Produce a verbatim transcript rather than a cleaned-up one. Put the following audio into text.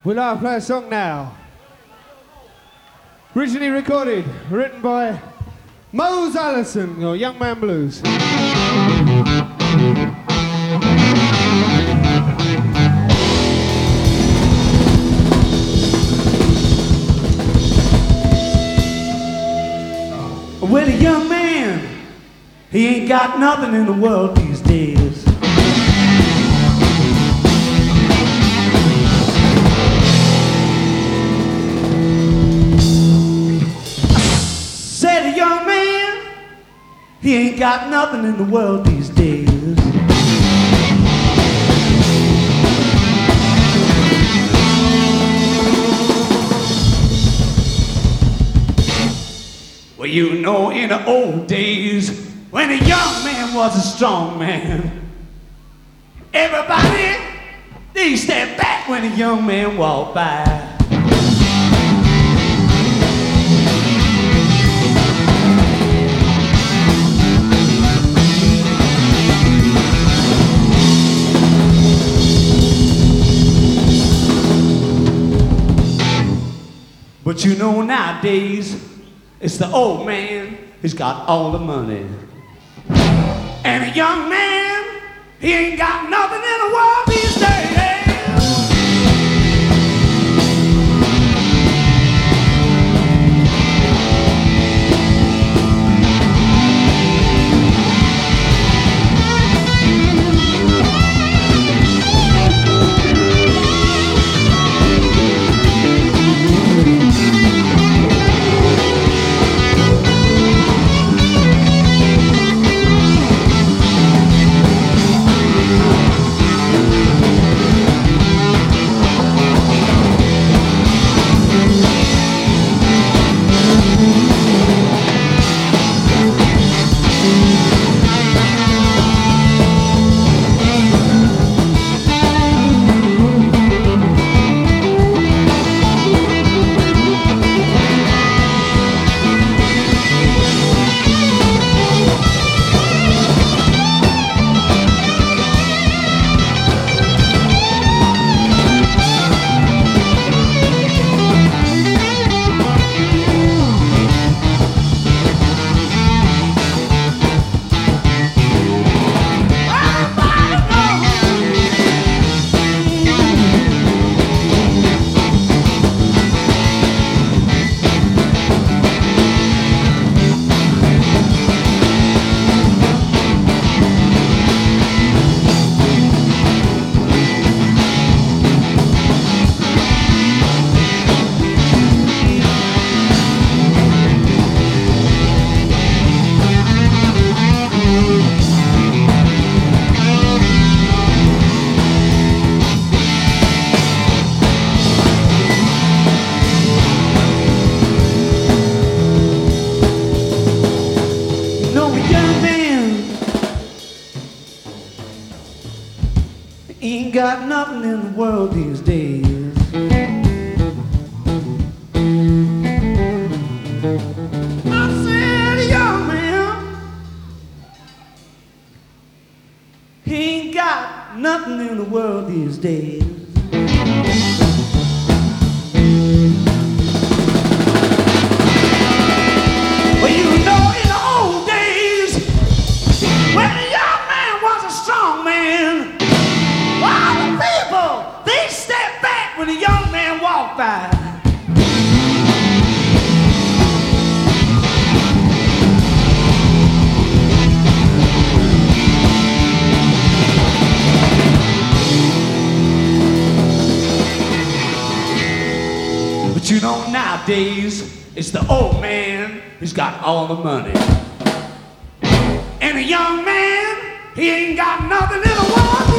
We'll now play a song now. Originally recorded, written by Mose Allison, or Young Man Blues. Well, a young man, he ain't got nothing in the world these days. Said a young man, he ain't got nothing in the world these days. Well, you know, in the old days, when a young man was a strong man, everybody, they stepped back when a young man walked by. But you know, nowadays, it's the old man who's got all the money. And a young man, he ain't got nothing in the world these days. Ain't got nothing in the world these days. I said a young man, he ain't got nothing in the world these days. Well, you know, in the old days, when a young man was a strong man, all the people, they stepped back when a young man walked by. But you know, nowadays, it's the old man who's got all the money. And a young man, he ain't got nothing in the world.